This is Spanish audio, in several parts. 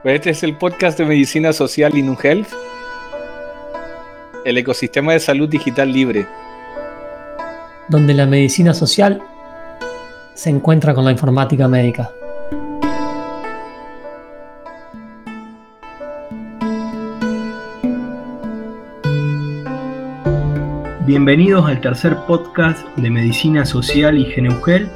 Pues este es el podcast de Medicina Social y NuHealth, el ecosistema de salud digital libre, donde la medicina social se encuentra con la informática médica. Bienvenidos al tercer podcast de Medicina Social y GNUHealth.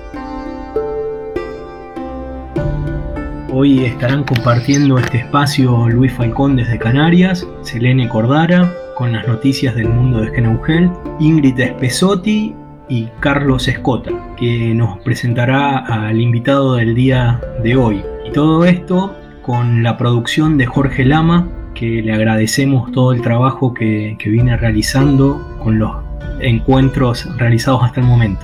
Hoy estarán compartiendo este espacio Luis Falcón desde Canarias, Selene Cordara con las noticias del mundo de GNUHealth, Ingrid Espesotti y Carlos Escota, que nos presentará al invitado del día de hoy. Y todo esto con la producción de Jorge Lama, que le agradecemos todo el trabajo que viene realizando con los encuentros realizados hasta el momento.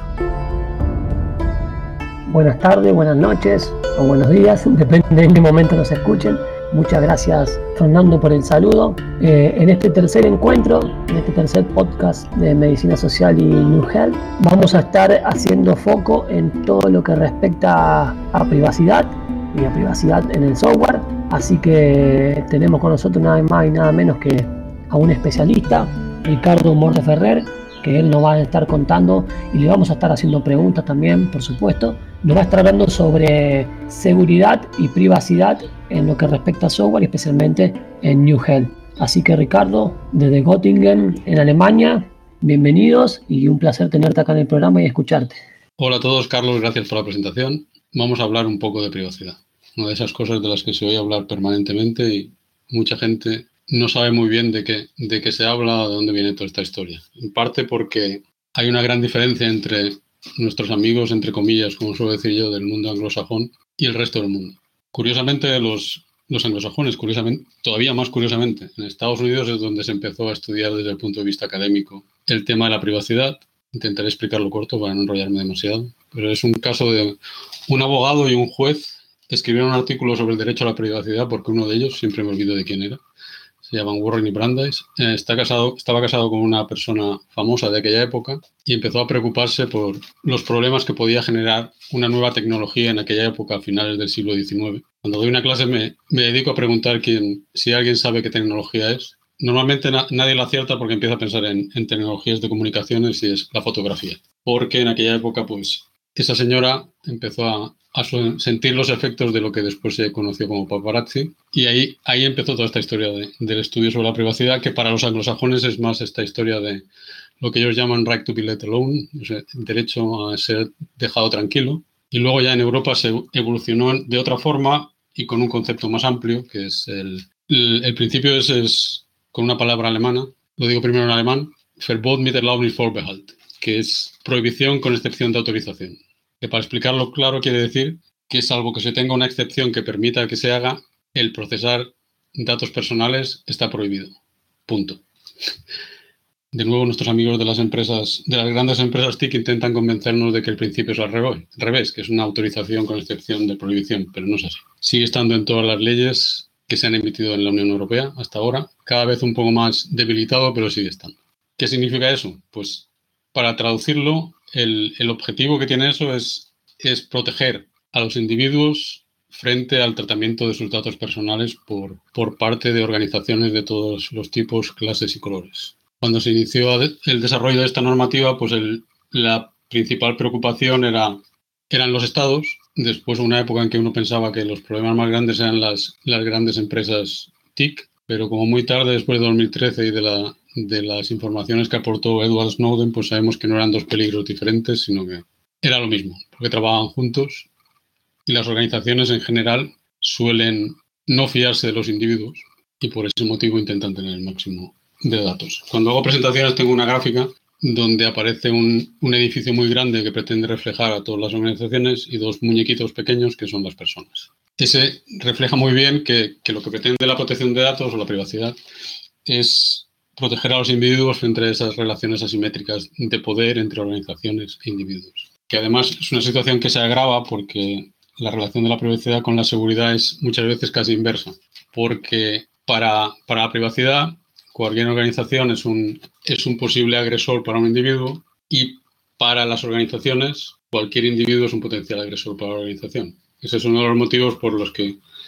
Buenas tardes, buenas noches o buenos días, depende de en qué momento nos escuchen. Muchas gracias, Fernando, por el saludo. En este tercer encuentro, en este tercer podcast de Medicina Social y NuHealth, vamos a estar haciendo foco en todo lo que respecta a privacidad y a privacidad en el software. Así que tenemos con nosotros nada más y nada menos que a un especialista, Ricardo Mordeferrer, que él nos va a estar contando y le vamos a estar haciendo preguntas también, por supuesto. Nos va a estar hablando sobre seguridad y privacidad en lo que respecta a software, especialmente en NuHealth. Así que, Ricardo, desde Göttingen, en Alemania, bienvenidos y un placer tenerte acá en el programa y escucharte. Hola a todos, Carlos, gracias por la presentación. Vamos a hablar un poco de privacidad, una de esas cosas de las que se oye hablar permanentemente y mucha gente no sabe muy bien de qué se habla, de dónde viene toda esta historia. En parte porque hay una gran diferencia entre nuestros amigos, entre comillas, como suelo decir yo, del mundo anglosajón y el resto del mundo. Curiosamente, los anglosajones, todavía más curiosamente, en Estados Unidos es donde se empezó a estudiar desde el punto de vista académico el tema de la privacidad. Intentaré explicarlo corto para no enrollarme demasiado, pero es un caso de un abogado y un juez que escribieron un artículo sobre el derecho a la privacidad, porque uno de ellos, siempre me olvido de quién era, se llaman Warren y Brandeis, estaba casado con una persona famosa de aquella época y empezó a preocuparse por los problemas que podía generar una nueva tecnología en aquella época, a finales del siglo XIX. Cuando doy una clase me dedico a preguntar si alguien sabe qué tecnología es. Normalmente nadie la acierta porque empieza a pensar en tecnologías de comunicaciones y es la fotografía. Porque en aquella época, pues, esa señora empezó a sentir los efectos de lo que después se conoció como paparazzi y ahí empezó toda esta historia del estudio sobre la privacidad, que para los anglosajones es más esta historia de lo que ellos llaman right to be let alone, o sea, derecho a ser dejado tranquilo. Y luego ya en Europa se evolucionó de otra forma y con un concepto más amplio, que es el principio es con una palabra alemana, lo digo primero en alemán, Verbot mit Erlaubnis Vorbehalt, que es prohibición con excepción de autorización. Que para explicarlo claro quiere decir que salvo que se tenga una excepción que permita que se haga, el procesar datos personales está prohibido. Punto. De nuevo, nuestros amigos de las grandes empresas TIC intentan convencernos de que el principio es al revés, que es una autorización con excepción de prohibición, pero no es así. Sigue estando en todas las leyes que se han emitido en la Unión Europea hasta ahora, cada vez un poco más debilitado, pero sigue estando. ¿Qué significa eso? Pues para traducirlo, el objetivo que tiene eso es proteger a los individuos frente al tratamiento de sus datos personales por parte de organizaciones de todos los tipos, clases y colores. Cuando se inició el desarrollo de esta normativa, pues la principal preocupación eran los estados. Después, una época en que uno pensaba que los problemas más grandes eran las grandes empresas TIC, pero como muy tarde, después de 2013 y de las informaciones que aportó Edward Snowden, pues sabemos que no eran dos peligros diferentes, sino que era lo mismo, porque trabajaban juntos y las organizaciones en general suelen no fiarse de los individuos y por ese motivo intentan tener el máximo de datos. Cuando hago presentaciones tengo una gráfica donde aparece un edificio muy grande que pretende reflejar a todas las organizaciones y dos muñequitos pequeños que son las personas. Ese refleja muy bien que lo que pretende la protección de datos o la privacidad es proteger a los individuos frente a esas relaciones asimétricas de poder entre organizaciones e individuos. Que además es una situación que se agrava porque la relación de la privacidad con la seguridad es muchas veces casi inversa. Porque para la privacidad, cualquier organización es un posible agresor para un individuo y para las organizaciones, cualquier individuo es un potencial agresor para la organización. Ese es uno de los motivos por los que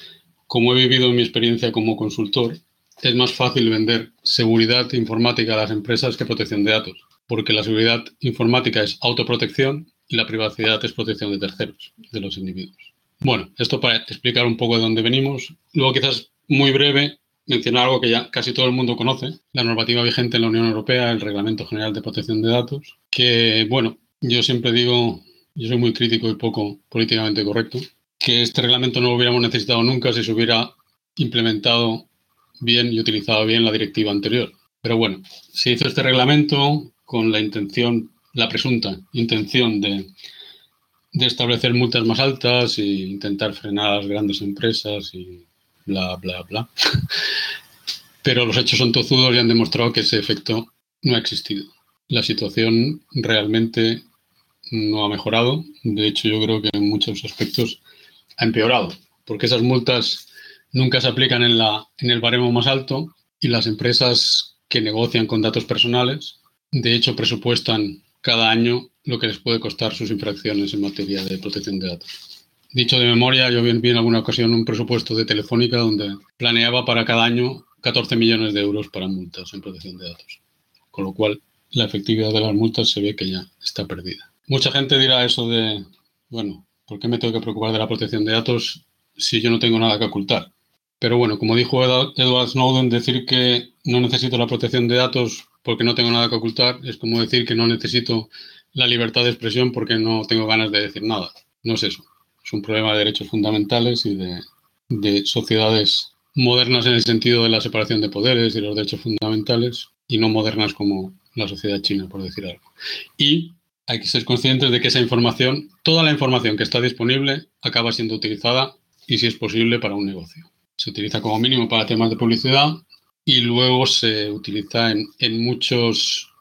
como he vivido en mi experiencia como consultor, es más fácil vender seguridad informática a las empresas que protección de datos, porque la seguridad informática es autoprotección y la privacidad es protección de terceros, de los individuos. Bueno, esto para explicar un poco de dónde venimos. Luego, quizás muy breve, mencionar algo que ya casi todo el mundo conoce, la normativa vigente en la Unión Europea, el Reglamento General de Protección de Datos, que, bueno, yo siempre digo, yo soy muy crítico y poco políticamente correcto, que este reglamento no lo hubiéramos necesitado nunca si se hubiera implementado bien y utilizado bien la directiva anterior. Pero bueno, se hizo este reglamento con la intención, la presunta intención de establecer multas más altas e intentar frenar a las grandes empresas y bla, bla, bla. Pero los hechos son tozudos y han demostrado que ese efecto no ha existido. La situación realmente no ha mejorado. De hecho, yo creo que en muchos aspectos ha empeorado, porque esas multas nunca se aplican en el baremo más alto y las empresas que negocian con datos personales, de hecho, presupuestan cada año lo que les puede costar sus infracciones en materia de protección de datos. Dicho de memoria, yo vi en alguna ocasión un presupuesto de Telefónica donde planeaba para cada año 14 millones de euros para multas en protección de datos. Con lo cual, la efectividad de las multas se ve que ya está perdida. Mucha gente dirá eso de, bueno, ¿por qué me tengo que preocupar de la protección de datos si yo no tengo nada que ocultar? Pero bueno, como dijo Edward Snowden, decir que no necesito la protección de datos porque no tengo nada que ocultar es como decir que no necesito la libertad de expresión porque no tengo ganas de decir nada. No es eso. Es un problema de derechos fundamentales y de sociedades modernas en el sentido de la separación de poderes y los derechos fundamentales y no modernas como la sociedad china, por decir algo. Y hay que ser conscientes de que esa información, toda la información que está disponible, acaba siendo utilizada y, si es posible, para un negocio. Se utiliza como mínimo para temas de publicidad y luego se utiliza en muchos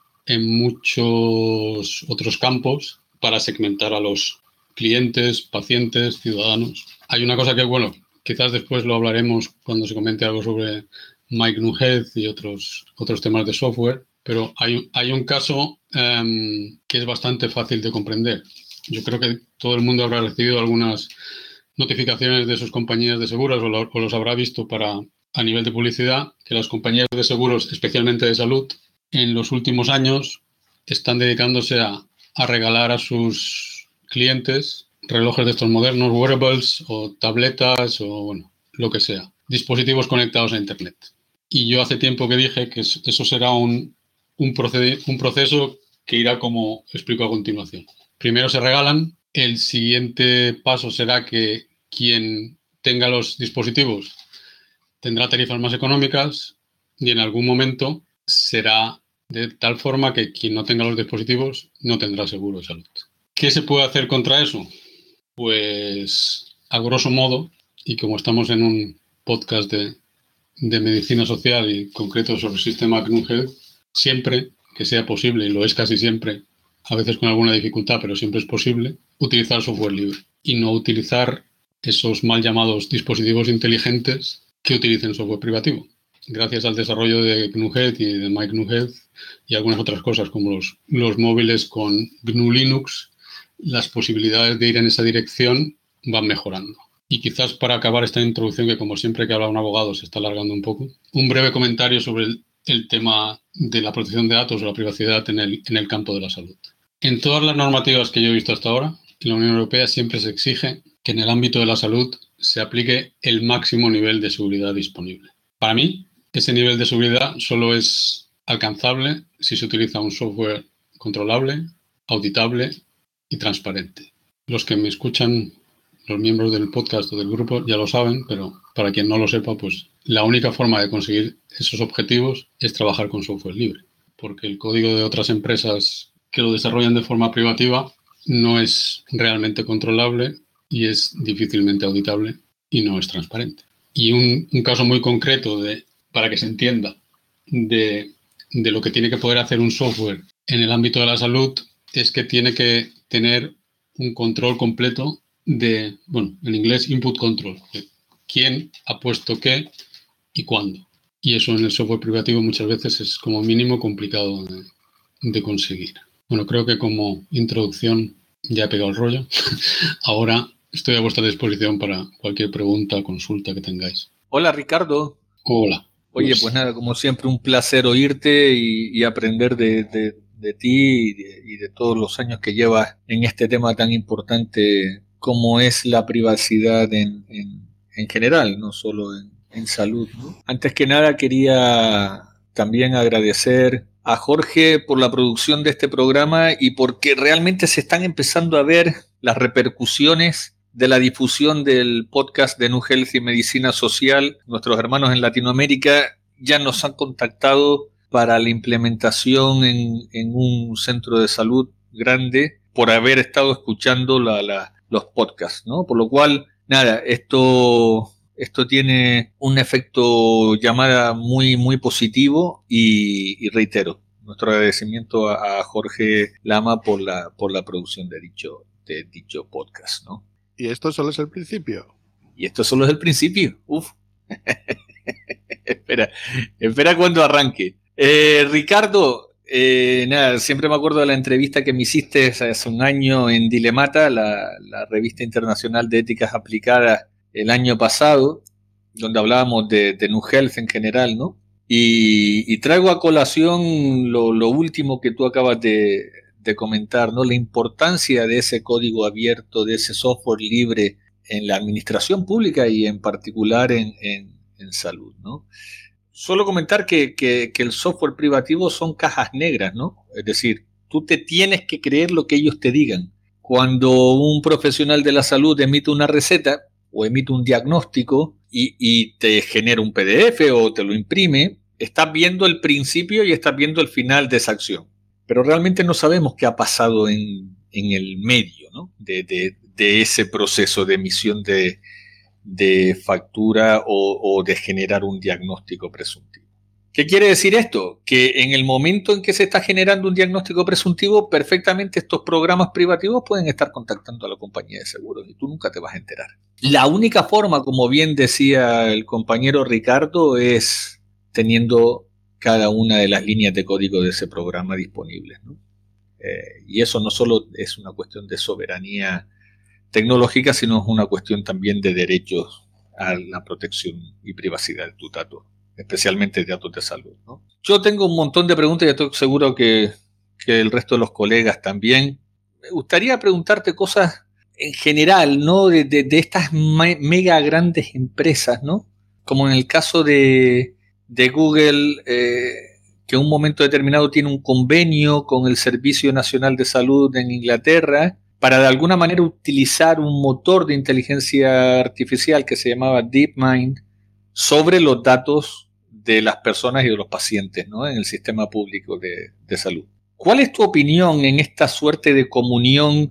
otros campos para segmentar a los clientes, pacientes, ciudadanos. Hay una cosa que, bueno, quizás después lo hablaremos cuando se comente algo sobre Mike Nuhead y otros temas de software, pero hay un caso que es bastante fácil de comprender. Yo creo que todo el mundo habrá recibido algunas notificaciones de sus compañías de seguros o los habrá visto a nivel de publicidad, que las compañías de seguros, especialmente de salud, en los últimos años están dedicándose a regalar a sus clientes relojes de estos modernos, wearables o tabletas o bueno, lo que sea, dispositivos conectados a Internet. Y yo hace tiempo que dije que eso será un proceso que irá como explico a continuación. Primero se regalan, el siguiente paso será que quien tenga los dispositivos tendrá tarifas más económicas y en algún momento será de tal forma que quien no tenga los dispositivos no tendrá seguro de salud. ¿Qué se puede hacer contra eso? Pues, a grosso modo, y como estamos en un podcast de medicina social y concreto sobre el sistema GNU Health, siempre que sea posible, y lo es casi siempre, a veces con alguna dificultad, pero siempre es posible, utilizar software libre y no utilizar esos mal llamados dispositivos inteligentes que utilicen software privativo. Gracias al desarrollo de GNU Health y de Mike Nuhead y algunas otras cosas como los móviles con GNU Linux, las posibilidades de ir en esa dirección van mejorando. Y quizás para acabar esta introducción, que como siempre que habla un abogado se está alargando un poco, un breve comentario sobre el tema de la protección de datos o la privacidad en el campo de la salud. En todas las normativas que yo he visto hasta ahora, en la Unión Europea siempre se exige que en el ámbito de la salud se aplique el máximo nivel de seguridad disponible. Para mí, ese nivel de seguridad solo es alcanzable si se utiliza un software controlable, auditable y transparente. Los que me escuchan, los miembros del podcast o del grupo, ya lo saben, pero para quien no lo sepa, pues la única forma de conseguir esos objetivos es trabajar con software libre, porque el código de otras empresas que lo desarrollan de forma privativa no es realmente controlable y es difícilmente auditable y no es transparente. Y un caso muy concreto para que se entienda de lo que tiene que poder hacer un software en el ámbito de la salud es que tiene que tener un control completo en inglés input control, de quién ha puesto qué y cuándo. Y eso en el software privativo muchas veces es como mínimo complicado de conseguir. Bueno, creo que como introducción ya he pegado el rollo. Ahora estoy a vuestra disposición para cualquier pregunta o consulta que tengáis. Hola, Ricardo. Hola. Oye, pues nada, como siempre, un placer oírte y aprender de ti y de todos los años que llevas en este tema tan importante como es la privacidad en general, no solo en salud, ¿no? Antes que nada, quería también agradecer a Jorge por la producción de este programa y porque realmente se están empezando a ver las repercusiones de la difusión del podcast de Nu Health y Medicina Social. Nuestros hermanos en Latinoamérica ya nos han contactado para la implementación en un centro de salud grande por haber estado escuchando los podcasts, ¿no? Por lo cual, nada, esto tiene un efecto llamada muy, muy positivo y reitero nuestro agradecimiento a Jorge Lama por la producción de dicho podcast, ¿no? Y esto solo es el principio. Y esto solo es el principio. Uf. espera cuando arranque. Ricardo, nada, siempre me acuerdo de la entrevista que me hiciste hace un año en Dilemata, la revista internacional de éticas aplicadas el año pasado, donde hablábamos de Nu Health en general, ¿no? Y traigo a colación lo último que tú acabas de comentar, ¿no? La importancia de ese código abierto, de ese software libre en la administración pública y en particular en salud, ¿no? Solo comentar que el software privativo son cajas negras, ¿no? Es decir, tú te tienes que creer lo que ellos te digan. Cuando un profesional de la salud emite una receta o emite un diagnóstico y te genera un PDF o te lo imprime, estás viendo el principio y estás viendo el final de esa acción. Pero realmente no sabemos qué ha pasado en el medio, ¿no? de ese proceso de emisión de factura o de generar un diagnóstico presuntivo. ¿Qué quiere decir esto? Que en el momento en que se está generando un diagnóstico presuntivo, perfectamente estos programas privativos pueden estar contactando a la compañía de seguros y tú nunca te vas a enterar. La única forma, como bien decía el compañero Ricardo, es teniendo cada una de las líneas de código de ese programa disponibles, ¿no? Y eso no solo es una cuestión de soberanía tecnológica, sino es una cuestión también de derechos a la protección y privacidad de tus datos, especialmente de datos de salud, ¿no? Yo tengo un montón de preguntas y estoy seguro que el resto de los colegas también. Me gustaría preguntarte cosas en general, ¿no? De estas mega grandes empresas, ¿no? Como en el caso de Google, que en un momento determinado tiene un convenio con el Servicio Nacional de Salud en Inglaterra para de alguna manera utilizar un motor de inteligencia artificial que se llamaba DeepMind sobre los datos de las personas y de los pacientes, ¿no? En el sistema público de salud. ¿Cuál es tu opinión en esta suerte de comunión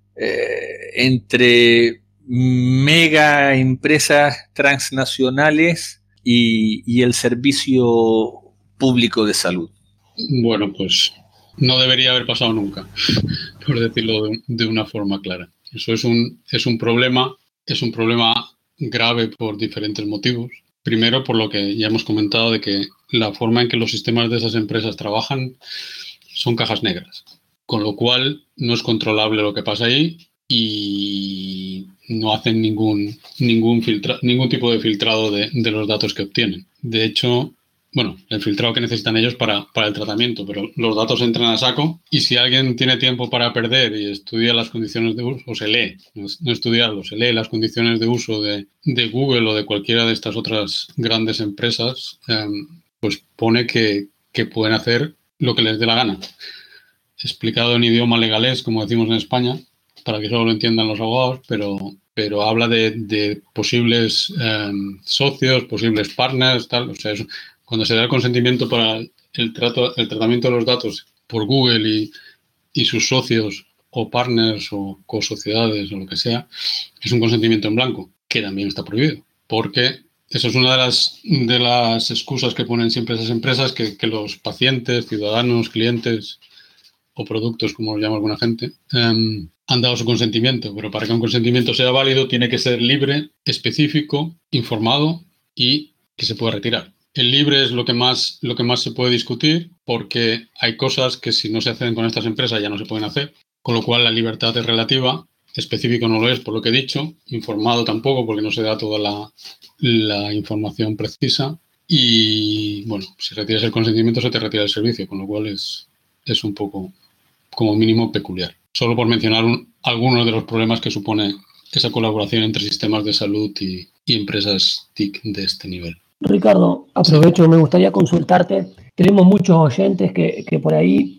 entre mega empresas transnacionales y el servicio público de salud? Bueno, pues no debería haber pasado nunca, por decirlo de una forma clara. Eso es un problema grave por diferentes motivos. Primero, por lo que ya hemos comentado, de que la forma en que los sistemas de esas empresas trabajan son cajas negras, con lo cual no es controlable lo que pasa ahí y no hacen ningún tipo de filtrado de los datos que obtienen. De hecho, bueno, el filtrado que necesitan ellos para el tratamiento, pero los datos entran a saco y si alguien tiene tiempo para perder y estudia las condiciones de uso, o se lee, no estudiarlo, se lee las condiciones de uso de Google o de cualquiera de estas otras grandes empresas, pues pone que pueden hacer lo que les dé la gana. Explicado en idioma legalés, como decimos en España, para que solo lo entiendan los abogados, pero habla de posibles socios, posibles partners, tal, o sea, eso. Cuando se da el consentimiento para el tratamiento de los datos por Google y sus socios o partners o cosociedades o lo que sea, es un consentimiento en blanco, que también está prohibido. Porque eso es una de las excusas que ponen siempre esas empresas, que los pacientes, ciudadanos, clientes o productos, como lo llama alguna gente, han dado su consentimiento. Pero para que un consentimiento sea válido tiene que ser libre, específico, informado y que se pueda retirar. El libre es lo que más se puede discutir porque hay cosas que si no se hacen con estas empresas ya no se pueden hacer, con lo cual la libertad es relativa específico no lo es, por lo que he dicho, informado tampoco, porque no se da toda la información precisa. Y bueno, si retiras el consentimiento se te retira el servicio, con lo cual es un poco, como mínimo, peculiar. Solo por mencionar algunos de los problemas que supone esa colaboración entre sistemas de salud y empresas TIC de este nivel. Ricardo, aprovecho, me gustaría consultarte. Tenemos muchos oyentes que por ahí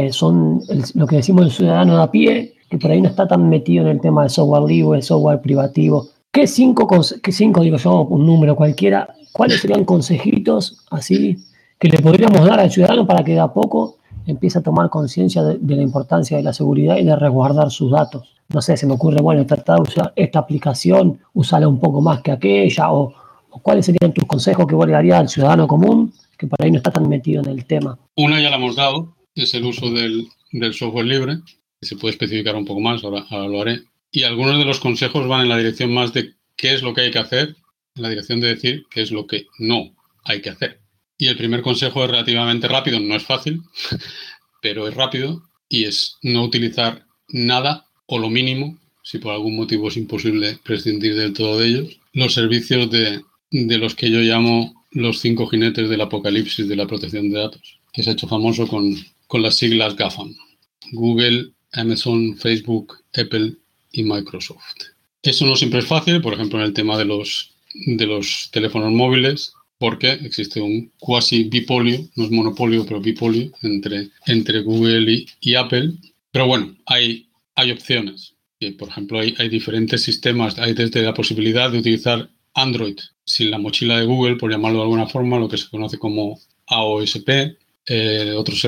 son lo que decimos el ciudadano de a pie, que por ahí no está tan metido en el tema del software libre, el software privativo. ¿Qué cinco, digo yo, un número cualquiera, cuáles serían consejitos así que le podríamos dar al ciudadano para que de a poco empiece a tomar conciencia de la importancia de la seguridad y de resguardar sus datos? No sé, se me ocurre, bueno, tratar de usar esta aplicación, usarla un poco más que aquella, o ¿cuáles serían tus consejos que vos le darías al ciudadano común que por ahí no está tan metido en el tema? Una ya la hemos dado, es el uso del software libre, que se puede especificar un poco más, ahora lo haré. Y algunos de los consejos van en la dirección más de qué es lo que hay que hacer, en la dirección de decir qué es lo que no hay que hacer. Y el primer consejo es relativamente rápido, no es fácil, pero es rápido, y es no utilizar nada o lo mínimo, si por algún motivo es imposible prescindir del todo de ellos, los servicios de los que yo llamo los 5 jinetes del apocalipsis de la protección de datos, que se ha hecho famoso con las siglas GAFAM: Google, Amazon, Facebook, Apple y Microsoft. Eso no siempre es fácil, por ejemplo, en el tema de los teléfonos móviles, porque existe un cuasi bipolio, no es monopolio, pero bipolio entre Google y Apple. Pero bueno, hay opciones. Y, por ejemplo, hay diferentes sistemas. Hay desde la posibilidad de utilizar Android sin la mochila de Google, por llamarlo de alguna forma, lo que se conoce como AOSP, otros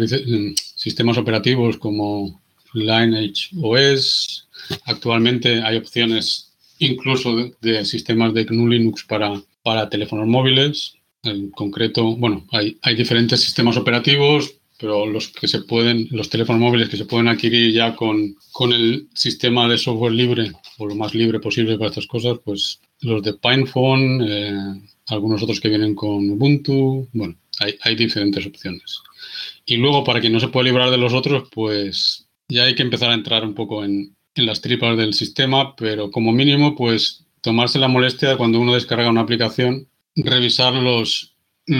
sistemas operativos como Lineage OS. Actualmente hay opciones incluso de sistemas de GNU Linux para teléfonos móviles. En concreto, bueno, hay diferentes sistemas operativos, pero los teléfonos móviles que se pueden adquirir ya con el sistema de software libre, o lo más libre posible para estas cosas, pues los de PinePhone, algunos otros que vienen con Ubuntu. Bueno, hay diferentes opciones. Y luego, para quien no se puede librar de los otros, pues ya hay que empezar a entrar un poco en las tripas del sistema, pero como mínimo, pues tomarse la molestia cuando uno descarga una aplicación, revisar los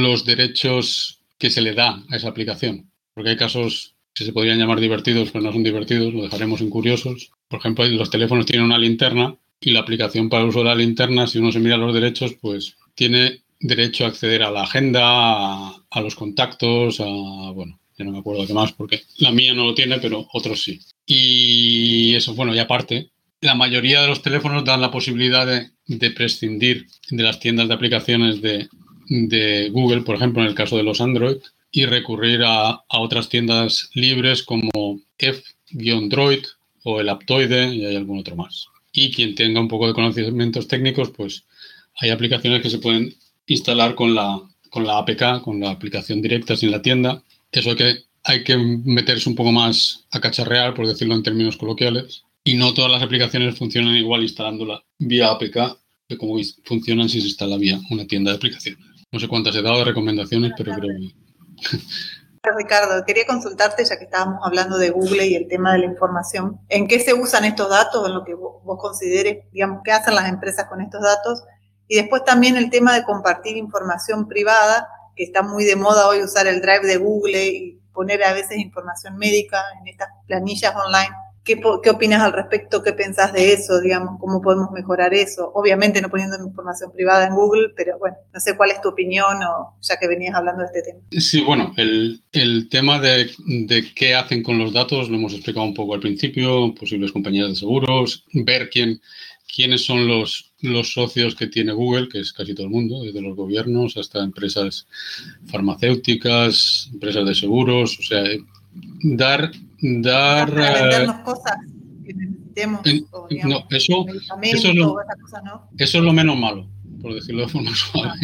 derechos que se le da a esa aplicación. Porque hay casos que se podrían llamar divertidos, pero no son divertidos, lo dejaremos en curiosos. Por ejemplo, los teléfonos tienen una linterna y la aplicación para el uso de la linterna, si uno se mira los derechos, pues tiene derecho a acceder a la agenda, a los contactos, bueno, ya no me acuerdo qué más, porque la mía no lo tiene, pero otros sí. Y eso, bueno, y aparte, la mayoría de los teléfonos dan la posibilidad de prescindir de las tiendas de aplicaciones de Google, por ejemplo, en el caso de los Android, y recurrir a otras tiendas libres como F-Droid o el Aptoide, y hay algún otro más. Y quien tenga un poco de conocimientos técnicos, pues hay aplicaciones que se pueden instalar con la APK, con la aplicación directa sin la tienda. Eso hay que meterse un poco más a cacharrear, por decirlo en términos coloquiales. Y no todas las aplicaciones funcionan igual instalándola vía APK que como funcionan si se instala vía una tienda de aplicaciones. No sé cuántas he dado de recomendaciones, pero creo que... Ricardo, quería consultarte, ya que estábamos hablando de Google y el tema de la información, ¿en qué se usan estos datos? En lo que vos consideres, digamos, ¿qué hacen las empresas con estos datos? Y después también el tema de compartir información privada, que está muy de moda hoy usar el Drive de Google y poner a veces información médica en estas planillas online. ¿Qué opinas al respecto? ¿Qué pensás de eso? Digamos, ¿cómo podemos mejorar eso? Obviamente no poniendo información privada en Google, pero bueno, no sé cuál es tu opinión, o ya que venías hablando de este tema. Sí, bueno, el tema de qué hacen con los datos lo hemos explicado un poco al principio, posibles compañías de seguros, ver quiénes son los socios que tiene Google, que es casi todo el mundo, desde los gobiernos hasta empresas farmacéuticas, empresas de seguros, o sea, dar para vendernos cosas que necesitemos, o, digamos, no, eso es lo menos malo, por decirlo de forma suave.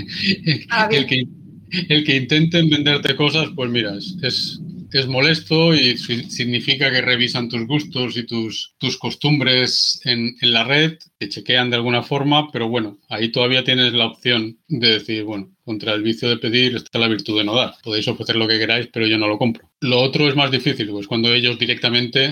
El que intenten venderte cosas, pues mira, es molesto y significa que revisan tus gustos y tus costumbres en la red, te chequean de alguna forma, pero bueno, ahí todavía tienes la opción de decir, bueno, contra el vicio de pedir está la virtud de no dar. Podéis ofrecer lo que queráis, pero yo no lo compro. Lo otro es más difícil, pues cuando ellos directamente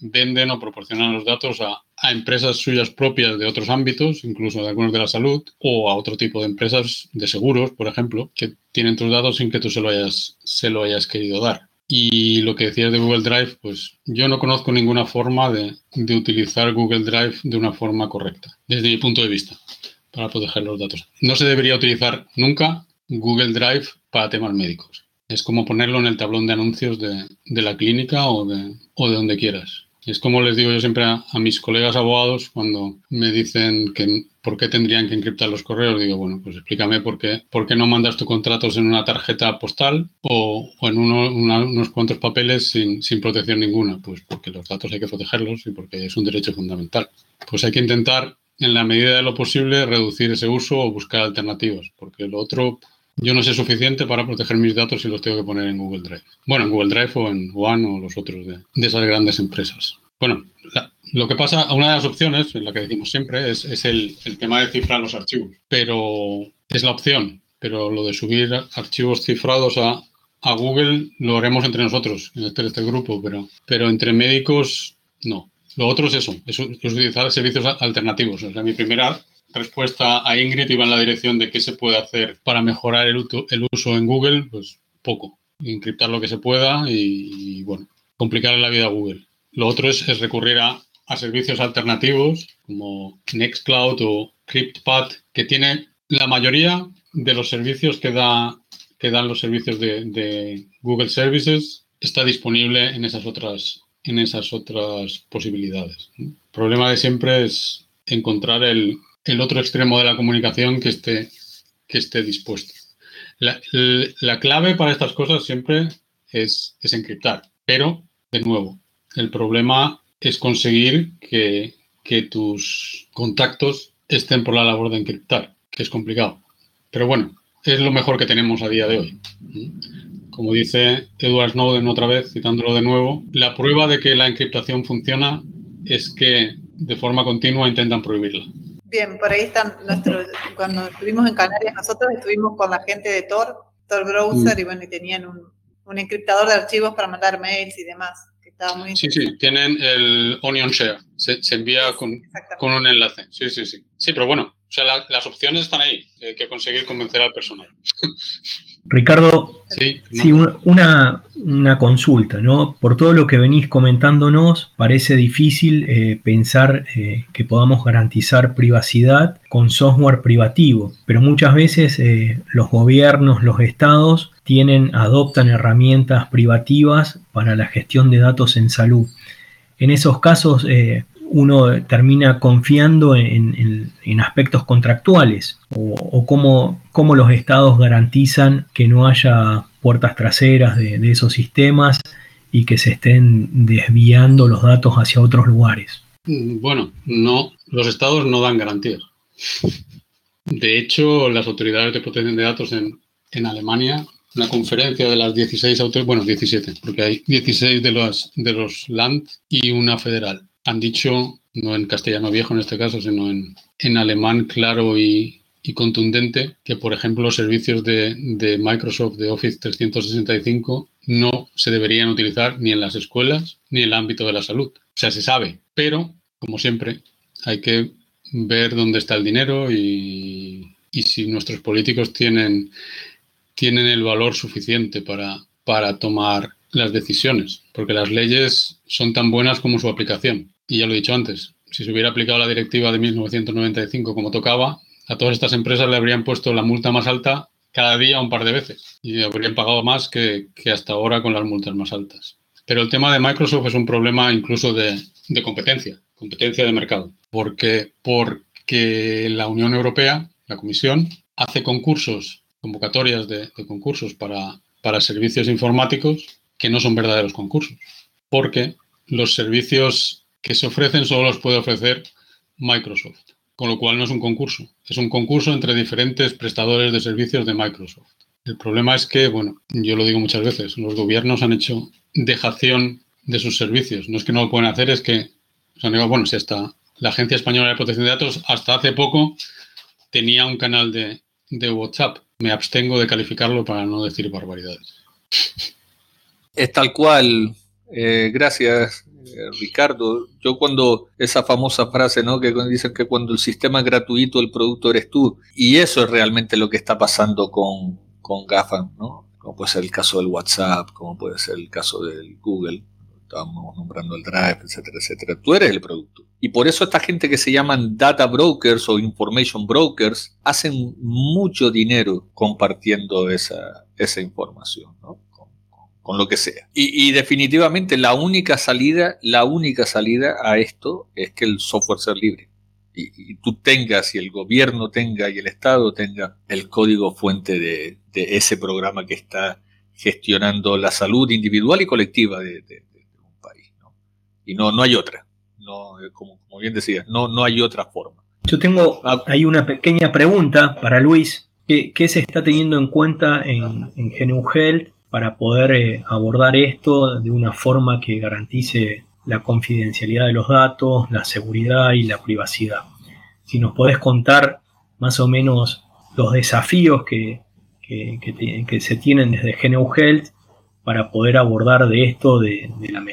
venden o proporcionan los datos a empresas suyas propias de otros ámbitos, incluso de algunos de la salud, o a otro tipo de empresas de seguros, por ejemplo, que tienen tus datos sin que tú se lo hayas querido dar. Y lo que decías de Google Drive, pues yo no conozco ninguna forma de utilizar Google Drive de una forma correcta, desde mi punto de vista, para proteger los datos. No se debería utilizar nunca Google Drive para temas médicos. Es como ponerlo en el tablón de anuncios de la clínica o de donde quieras. Es como les digo yo siempre a mis colegas abogados cuando me dicen que por qué tendrían que encriptar los correos. Digo, bueno, pues explícame por qué no mandas tus contratos en una tarjeta postal o en unos cuantos papeles sin protección ninguna. Pues porque los datos hay que protegerlos y porque es un derecho fundamental. Pues hay que intentar, en la medida de lo posible, reducir ese uso o buscar alternativas, porque lo otro... Yo no sé suficiente para proteger mis datos si los tengo que poner en Google Drive. Bueno, en Google Drive o en One o los otros de esas grandes empresas. Bueno, lo que pasa, una de las opciones, en la que decimos siempre, es el tema de cifrar los archivos. Pero es la opción. Pero lo de subir archivos cifrados a Google lo haremos entre nosotros, en este grupo, pero entre médicos no. Lo otro es eso, es utilizar servicios alternativos. O sea, mi primera respuesta a Ingrid iba en la dirección de qué se puede hacer para mejorar el uso en Google, pues poco. Encriptar lo que se pueda y bueno, complicarle la vida a Google. Lo otro es recurrir a servicios alternativos como Nextcloud o CryptPad, que tiene la mayoría de los servicios que dan los servicios de Google Services, está disponible en esas otras posibilidades. El problema de siempre es encontrar el otro extremo de la comunicación que esté dispuesto. La clave para estas cosas siempre es encriptar, pero, de nuevo, el problema es conseguir que tus contactos estén por la labor de encriptar, que es complicado. Pero bueno, es lo mejor que tenemos a día de hoy. Como dice Edward Snowden otra vez, citándolo de nuevo, la prueba de que la encriptación funciona es que de forma continua intentan prohibirla. Bien, por ahí están cuando estuvimos en Canarias, nosotros estuvimos con la gente de Tor Browser, y bueno, y tenían un encriptador de archivos para mandar mails y demás, que estaba muy interesante. Sí, tienen el Onion Share, se envía con un enlace. Sí. Sí, pero bueno, o sea, las opciones están ahí, hay que conseguir convencer al personal. Ricardo, sí, una consulta, ¿no? Por todo lo que venís comentándonos, parece difícil pensar que podamos garantizar privacidad con software privativo, pero muchas veces los gobiernos, los estados, adoptan herramientas privativas para la gestión de datos en salud. En esos casos, uno termina confiando en aspectos contractuales o cómo los estados garantizan que no haya puertas traseras de esos sistemas y que se estén desviando los datos hacia otros lugares. Bueno, no, los estados no dan garantías. De hecho, las autoridades de protección de datos en Alemania, una conferencia de las 17, porque hay 16 de los Land y una federal. Han dicho, no en castellano viejo en este caso, sino en alemán claro y contundente, que por ejemplo los servicios de Microsoft de Office 365 no se deberían utilizar ni en las escuelas ni en el ámbito de la salud. O sea, se sabe, pero como siempre hay que ver dónde está el dinero y si nuestros políticos tienen el valor suficiente para tomar las decisiones, porque las leyes son tan buenas como su aplicación. Y ya lo he dicho antes, si se hubiera aplicado la directiva de 1995 como tocaba, a todas estas empresas le habrían puesto la multa más alta cada día un par de veces y habrían pagado más que hasta ahora con las multas más altas. Pero el tema de Microsoft es un problema incluso de competencia de mercado, porque la Unión Europea, la Comisión, hace convocatorias de concursos para servicios informáticos que no son verdaderos concursos, porque los servicios que se ofrecen solo los puede ofrecer Microsoft, con lo cual no es un concurso, es un concurso entre diferentes prestadores de servicios de Microsoft. El problema es que, bueno, yo lo digo muchas veces, los gobiernos han hecho dejación de sus servicios. No es que no lo pueden hacer, es que se han negado. Bueno, si hasta la Agencia Española de Protección de Datos hasta hace poco tenía un canal de WhatsApp. Me abstengo de calificarlo para no decir barbaridades. Es tal cual. Gracias, Ricardo. Yo cuando esa famosa frase, ¿no? Que dicen que cuando el sistema es gratuito, el producto eres tú. Y eso es realmente lo que está pasando con GAFAM, ¿no? Como puede ser el caso del WhatsApp, como puede ser el caso del Google. Estábamos nombrando el Drive, etcétera, etcétera. Tú eres el producto. Y por eso esta gente que se llaman data brokers o information brokers hacen mucho dinero compartiendo esa información, ¿no? Con lo que sea. Y definitivamente la única salida a esto es que el software sea libre. Y tú tengas, y el gobierno tenga, y el Estado tenga el código fuente de ese programa que está gestionando la salud individual y colectiva de un país, ¿no? Y no hay otra. No, como bien decías, no hay otra forma. Yo tengo ahí una pequeña pregunta para Luis. ¿Qué se está teniendo en cuenta en GNU Health para poder abordar esto de una forma que garantice la confidencialidad de los datos, la seguridad y la privacidad? Si nos podés contar más o menos los desafíos que se tienen desde GNU Health para poder abordar de esto de la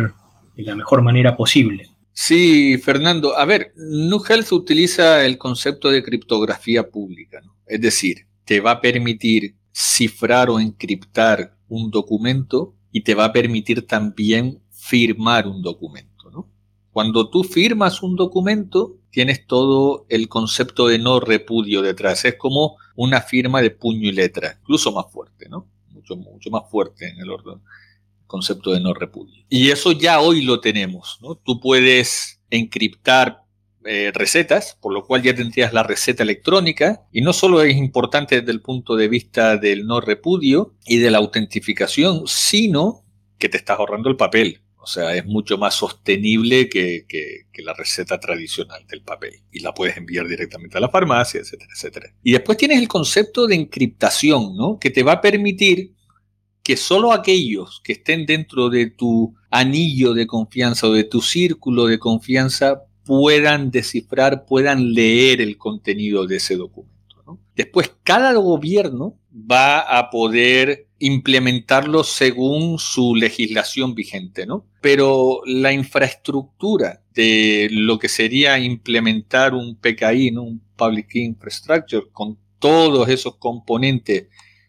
mejor manera posible. Sí, Fernando. A ver, GNU Health utiliza el concepto de criptografía pública, ¿no? Es decir, te va a permitir cifrar o encriptar un documento y te va a permitir también firmar un documento, ¿no? Cuando tú firmas un documento, tienes todo el concepto de no repudio detrás. Es como una firma de puño y letra, incluso más fuerte, ¿no? Mucho más fuerte en el orden. Concepto de no repudio. Y eso ya hoy lo tenemos, ¿no? Tú puedes encriptar recetas, por lo cual ya tendrías la receta electrónica, y no solo es importante desde el punto de vista del no repudio y de la autentificación, sino que te estás ahorrando el papel. O sea, es mucho más sostenible que la receta tradicional del papel. Y la puedes enviar directamente a la farmacia, etcétera, etcétera. Y después tienes el concepto de encriptación, ¿no? Que te va a permitir que solo aquellos que estén dentro de tu anillo de confianza o de tu círculo de confianza puedan descifrar, puedan leer el contenido de ese documento, ¿no? Después, cada gobierno va a poder implementarlo según su legislación vigente, ¿no? Pero la infraestructura de lo que sería implementar un PKI, ¿no? Un Public Key Infrastructure, con todos esos componentes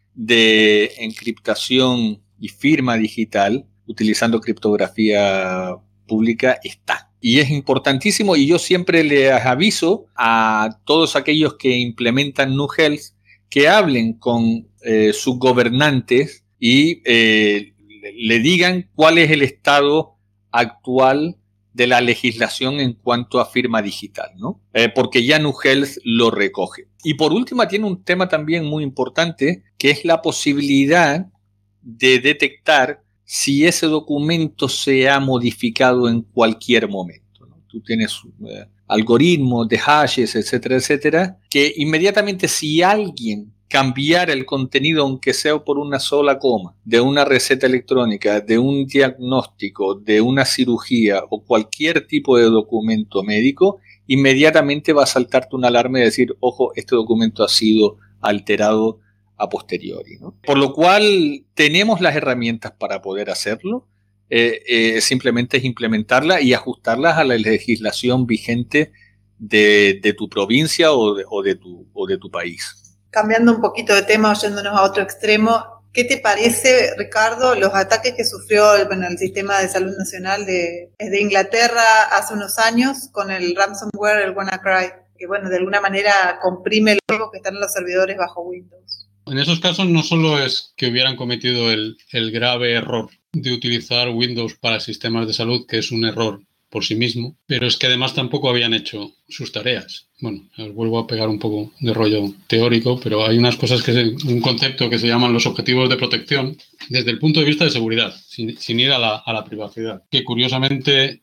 de encriptación y firma digital, utilizando criptografía pública, está. Y es importantísimo, y yo siempre les aviso a todos aquellos que implementan GNU Health que hablen con sus gobernantes y le digan cuál es el estado actual de la legislación en cuanto a firma digital, ¿no? Porque ya GNU Health lo recoge. Y por último tiene un tema también muy importante, que es la posibilidad de detectar si ese documento se ha modificado en cualquier momento, ¿no? Tú tienes algoritmos de hashes, etcétera, etcétera, que inmediatamente si alguien cambiara el contenido, aunque sea por una sola coma, de una receta electrónica, de un diagnóstico, de una cirugía o cualquier tipo de documento médico, inmediatamente va a saltarte una alarma y decir, ojo, este documento ha sido alterado a posteriori, ¿no? Por lo cual tenemos las herramientas para poder hacerlo, simplemente es implementarla y ajustarlas a la legislación vigente de tu provincia o de tu país. Cambiando un poquito de tema, oyéndonos a otro extremo, ¿qué te parece, Ricardo, los ataques que sufrió el sistema de salud nacional de Inglaterra hace unos años con el ransomware, el WannaCry, que de alguna manera comprime los juegos que están en los servidores bajo Windows? En esos casos no solo es que hubieran cometido el grave error de utilizar Windows para sistemas de salud, que es un error por sí mismo, pero es que además tampoco habían hecho sus tareas. Bueno, os vuelvo a pegar un poco de rollo teórico, pero hay unas cosas un concepto que se llaman los objetivos de protección desde el punto de vista de seguridad, sin ir a la privacidad, que curiosamente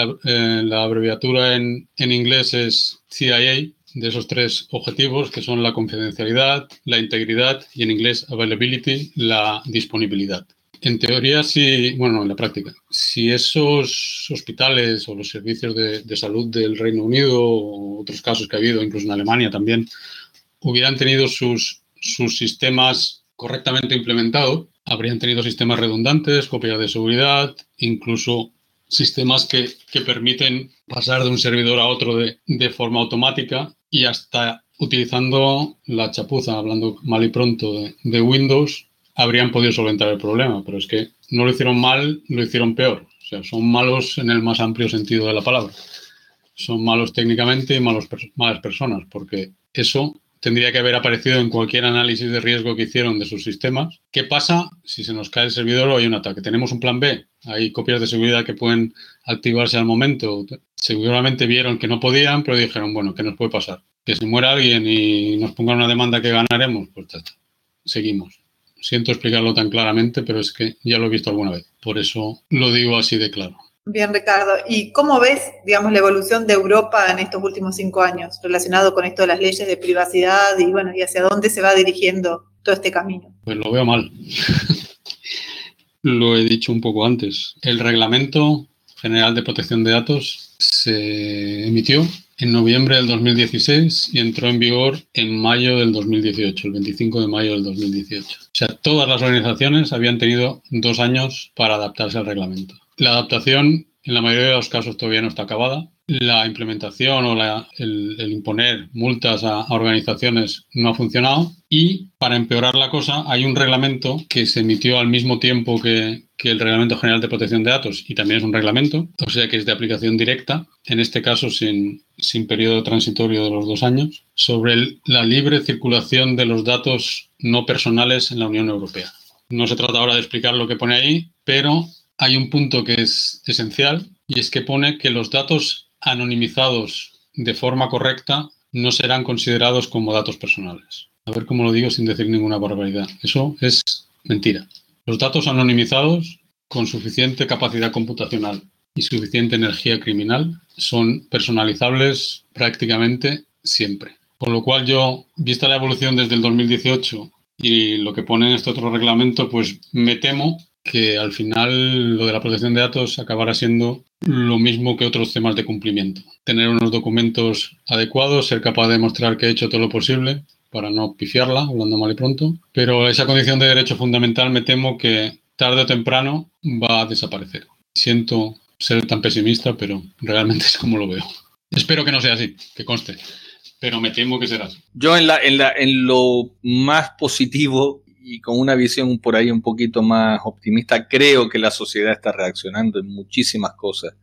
la abreviatura en inglés es CIA, de esos tres objetivos, que son la confidencialidad, la integridad y en inglés availability, la disponibilidad. En teoría, sí, en la práctica, si esos hospitales o los servicios de salud del Reino Unido o otros casos que ha habido, incluso en Alemania también, hubieran tenido sus sistemas correctamente implementados, habrían tenido sistemas redundantes, copias de seguridad, incluso sistemas que permiten pasar de un servidor a otro de forma automática y hasta utilizando la chapuza, hablando mal y pronto, de Windows, habrían podido solventar el problema, pero es que no lo hicieron mal, lo hicieron peor. O sea, son malos en el más amplio sentido de la palabra. Son malos técnicamente y malas personas, porque eso tendría que haber aparecido en cualquier análisis de riesgo que hicieron de sus sistemas. ¿Qué pasa si se nos cae el servidor o hay un ataque? ¿Tenemos un plan B? Hay copias de seguridad que pueden activarse al momento. Seguramente vieron que no podían, pero dijeron, bueno, ¿qué nos puede pasar? Que se muera alguien y nos pongan una demanda que ganaremos, pues ya está. Seguimos. Siento explicarlo tan claramente, pero es que ya lo he visto alguna vez. Por eso lo digo así de claro. Bien, Ricardo. ¿Y cómo ves, digamos, la evolución de Europa en estos últimos 5 años relacionado con esto de las leyes de privacidad y, bueno, y hacia dónde se va dirigiendo todo este camino? Pues lo veo mal. Lo he dicho un poco antes. El Reglamento General de Protección de Datos se emitió en noviembre del 2016 y entró en vigor en mayo del 2018, el 25 de mayo del 2018. O sea, todas las organizaciones habían tenido 2 años para adaptarse al reglamento. La adaptación, en la mayoría de los casos, todavía no está acabada. La implementación o el imponer multas a organizaciones no ha funcionado. Y, para empeorar la cosa, hay un reglamento que se emitió al mismo tiempo que el Reglamento General de Protección de Datos, y también es un reglamento, o sea que es de aplicación directa, en este caso sin periodo transitorio de los 2 años, sobre la libre circulación de los datos no personales en la Unión Europea. No se trata ahora de explicar lo que pone ahí, pero hay un punto que es esencial, y es que pone que los datos anonimizados de forma correcta no serán considerados como datos personales. A ver cómo lo digo sin decir ninguna barbaridad. Eso es mentira. Los datos anonimizados con suficiente capacidad computacional y suficiente energía criminal son personalizables prácticamente siempre. Con lo cual yo, vista la evolución desde el 2018 y lo que pone en este otro reglamento, pues me temo que al final lo de la protección de datos acabará siendo lo mismo que otros temas de cumplimiento. Tener unos documentos adecuados, ser capaz de demostrar que he hecho todo lo posible para no pifiarla, hablando mal y pronto. Pero esa condición de derecho fundamental me temo que tarde o temprano va a desaparecer. Siento ser tan pesimista, pero realmente es como lo veo. Espero que no sea así, que conste, pero me temo que será así. Yo en lo más positivo y con una visión por ahí un poquito más optimista, creo que la sociedad está reaccionando en muchísimas cosas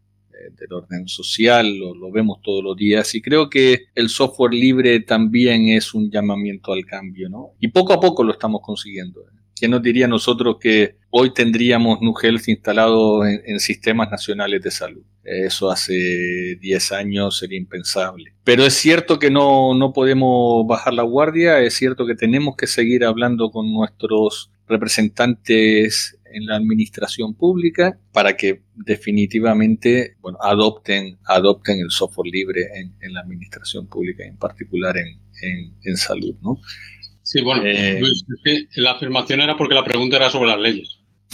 del orden social, lo vemos todos los días, y creo que el software libre también es un llamamiento al cambio, ¿no? Y poco a poco lo estamos consiguiendo. ¿Quién nos diría nosotros que hoy tendríamos NuHealth instalado en sistemas nacionales de salud? Eso hace 10 años sería impensable. Pero es cierto que no podemos bajar la guardia, es cierto que tenemos que seguir hablando con nuestros representantes en la administración pública para que definitivamente adopten el software libre en la administración pública, en particular en salud, ¿no? Sí, bueno, Luis, es que la afirmación era porque la pregunta era sobre las leyes.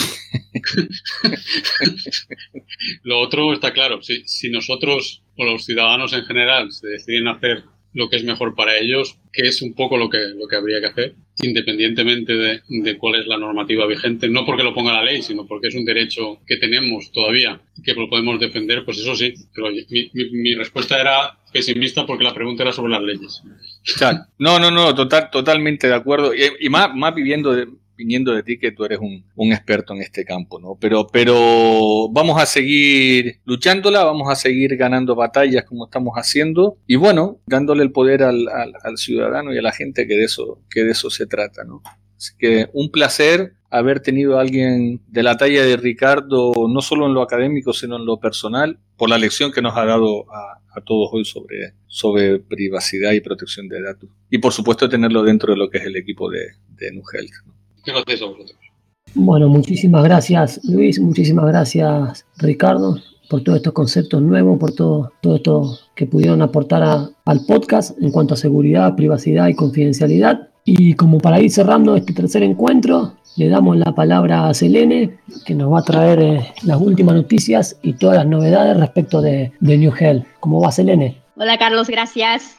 Lo otro está claro. Si nosotros o los ciudadanos en general se deciden hacer lo que es mejor para ellos, que es un poco lo que habría que hacer, independientemente de cuál es la normativa vigente, no porque lo ponga la ley, sino porque es un derecho que tenemos todavía y que lo podemos defender, pues eso sí. Pero mi respuesta era pesimista porque la pregunta era sobre las leyes. Claro. No, totalmente de acuerdo. Y más viniendo de ti, que tú eres un experto en este campo, ¿no? Pero vamos a seguir luchándola, vamos a seguir ganando batallas como estamos haciendo, y bueno, dándole el poder al ciudadano y a la gente, que de eso se trata, ¿no? Así que un placer haber tenido a alguien de la talla de Ricardo, no solo en lo académico, sino en lo personal, por la lección que nos ha dado a todos hoy sobre privacidad y protección de datos. Y por supuesto tenerlo dentro de lo que es el equipo de NuHealth, ¿no? Gracias a vosotros. Bueno, muchísimas gracias, Luis, muchísimas gracias, Ricardo, por todos estos conceptos nuevos, por todo esto que pudieron aportar al podcast en cuanto a seguridad, privacidad y confidencialidad. Y como para ir cerrando este tercer encuentro, le damos la palabra a Selene, que nos va a traer las últimas noticias y todas las novedades respecto de NuHealth. ¿Cómo va, Selene? Hola, Carlos, gracias.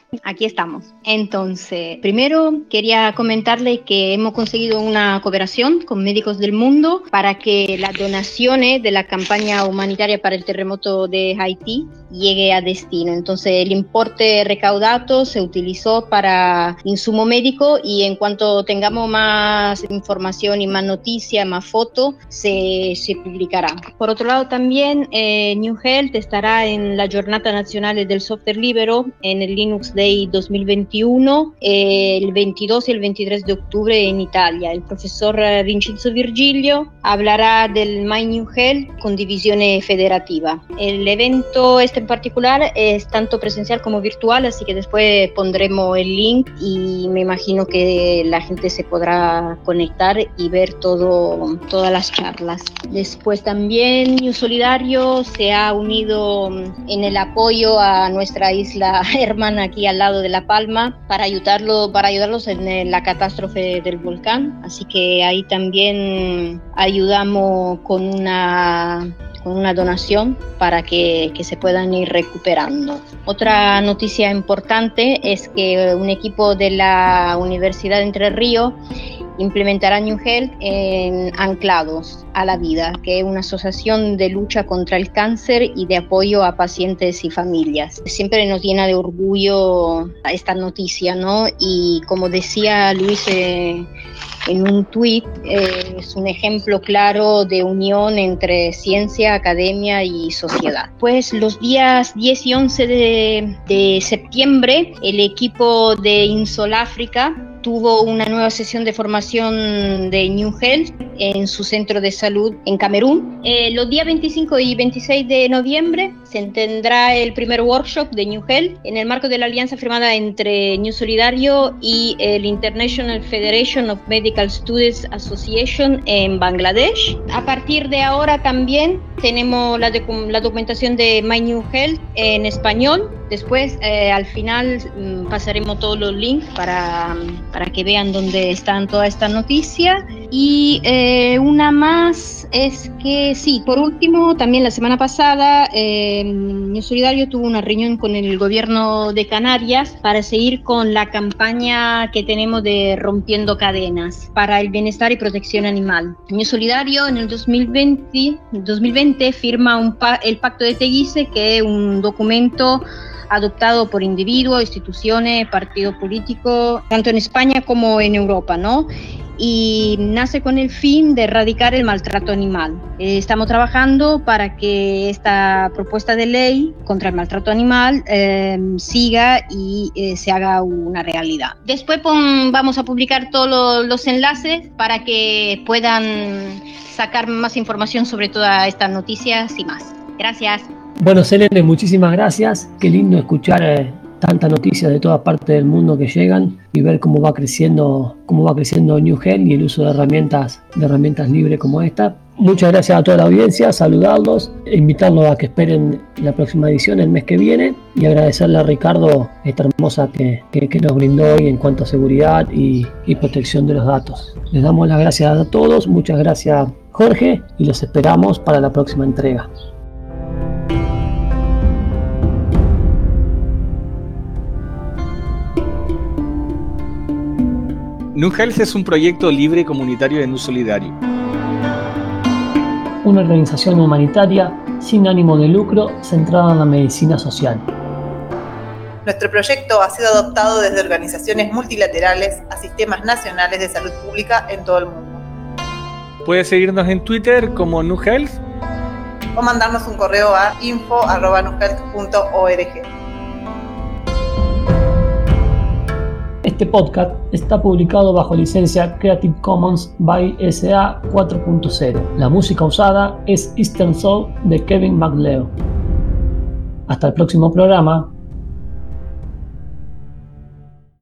Aquí estamos. Entonces, primero quería comentarles que hemos conseguido una cooperación con Médicos del Mundo para que las donaciones de la campaña humanitaria para el terremoto de Haití llegue a destino. Entonces, el importe recaudado se utilizó para insumo médico y en cuanto tengamos más información y más noticias, más fotos, se publicará. Por otro lado, también New Health estará en la Jornada Nacional del Software Libero en el Linux Day 2021, el 22 y el 23 de octubre en Italia. El profesor Vincenzo Virgilio hablará del My New Health con divisiones federativa. El evento en particular es tanto presencial como virtual, así que después pondremos el link y me imagino que la gente se podrá conectar y ver todas las charlas. Después también New Solidario se ha unido en el apoyo a nuestra isla hermana aquí al lado de La Palma para ayudarlos en la catástrofe del volcán, así que ahí también ayudamos con una donación para que se puedan ir recuperando. Otra noticia importante es que un equipo de la Universidad de Entre Ríos implementará New Health en Anclados a la Vida, que es una asociación de lucha contra el cáncer y de apoyo a pacientes y familias. Siempre nos llena de orgullo esta noticia, ¿no? Y como decía Luis en un tuit, es un ejemplo claro de unión entre ciencia, academia y sociedad. Pues los días 10 y 11 de septiembre, el equipo de Insol África tuvo una nueva sesión de formación de New Health en su centro de salud en Camerún. Los días 25 y 26 de noviembre se tendrá el primer workshop de New Health en el marco de la alianza firmada entre New Solidario y el International Federation of Medical Students Association en Bangladesh. A partir de ahora también tenemos la documentación de My New Health en español. Después, al final, pasaremos todos los links para que vean dónde están todas estas noticias. Y una más es que, sí, por último, también la semana pasada, New Solidario tuvo una reunión con el gobierno de Canarias para seguir con la campaña que tenemos de Rompiendo Cadenas para el bienestar y protección animal. New Solidario en el 2020 firma el Pacto de Teguise, que es un documento adoptado por individuos, instituciones, partidos políticos, tanto en España como en Europa, ¿no? Y nace con el fin de erradicar el maltrato animal. Estamos trabajando para que esta propuesta de ley contra el maltrato animal siga y se haga una realidad. Después vamos a publicar todos los enlaces para que puedan sacar más información sobre todas estas noticias y más. Gracias. Bueno, Selene, muchísimas gracias. Qué lindo escuchar tantas noticias de todas partes del mundo que llegan y ver cómo va creciendo New Health y el uso de herramientas libres como esta. Muchas gracias a toda la audiencia, saludarlos, invitarlos a que esperen la próxima edición el mes que viene y agradecerle a Ricardo esta hermosa que nos brindó hoy en cuanto a seguridad y protección de los datos. Les damos las gracias a todos, muchas gracias Jorge y los esperamos para la próxima entrega. New Health es un proyecto libre comunitario de New Solidario. Una organización humanitaria sin ánimo de lucro centrada en la medicina social. Nuestro proyecto ha sido adoptado desde organizaciones multilaterales a sistemas nacionales de salud pública en todo el mundo. Puedes seguirnos en Twitter como New Health o mandarnos un correo a info@newhealth.org. Este podcast está publicado bajo licencia Creative Commons by SA 4.0. La música usada es Eastern Soul de Kevin MacLeod. Hasta el próximo programa.